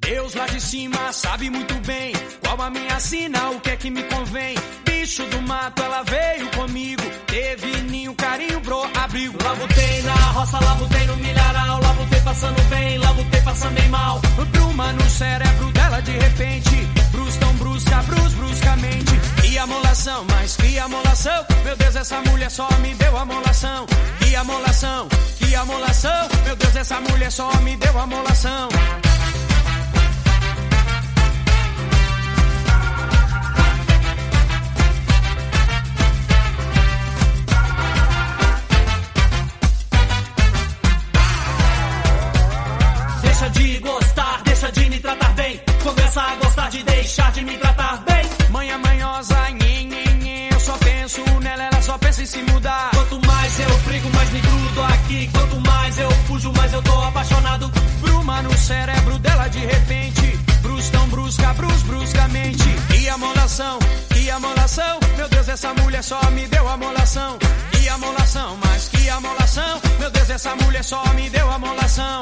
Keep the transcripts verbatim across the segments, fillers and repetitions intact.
Deus lá de cima sabe muito bem qual a minha sina, o que é que me convém. Bicho do mato, ela veio comigo, teve ninho, carinho, bro, abrigo. Lá botei na roça, lá botei no milharal, lá botei passando bem, lá botei passando bem mal. Bruma no cérebro dela de repente, brus tão brusca, brus bruscamente. Que amolação, mas que amolação, meu Deus, essa mulher só me deu amolação. Que amolação, que amolação, meu Deus, essa mulher só me deu amolação. Deixa de gostar, deixa de me tratar bem. Começa a gostar de deixar de me tratar bem. Manha manhosa, nhen, nhen, nhen. Eu só penso nela, ela só pensa em se mudar. Quanto mais eu brigo, mais me grudo aqui. Quanto mais eu fujo, mais eu tô apaixonado. Bruma no cérebro dela de repente, brus tão brusca, brus bruscamente. Que amolação, que amolação, meu Deus, essa mulher só me deu amolação. Que amolação, mas que amolação, meu Deus, essa mulher só me deu amolação.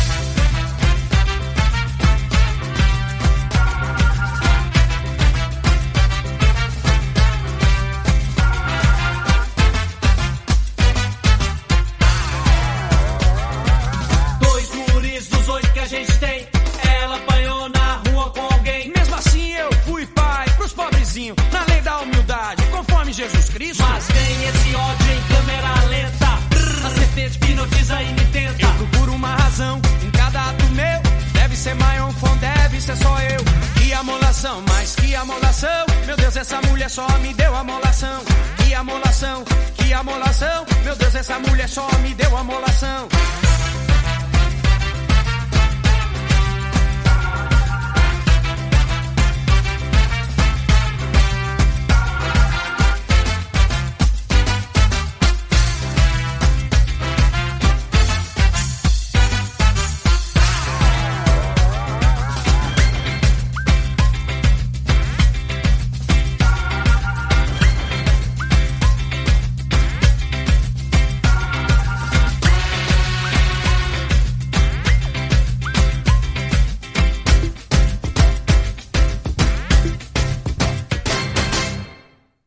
Que a gente tem, ela apanhou na rua com alguém. Mesmo assim eu fui pai pros pobrezinhos, na lei da humildade, conforme Jesus Cristo. Mas tem esse ódio em câmera lenta, brrr, a serpente hipnotiza e me tenta. Eu procuro uma razão em cada ato meu, deve ser maior, deve ser só eu. Que amolação, mas que amolação, meu Deus, essa mulher só me deu amolação. Que amolação, que amolação, meu Deus, essa mulher só me deu amolação.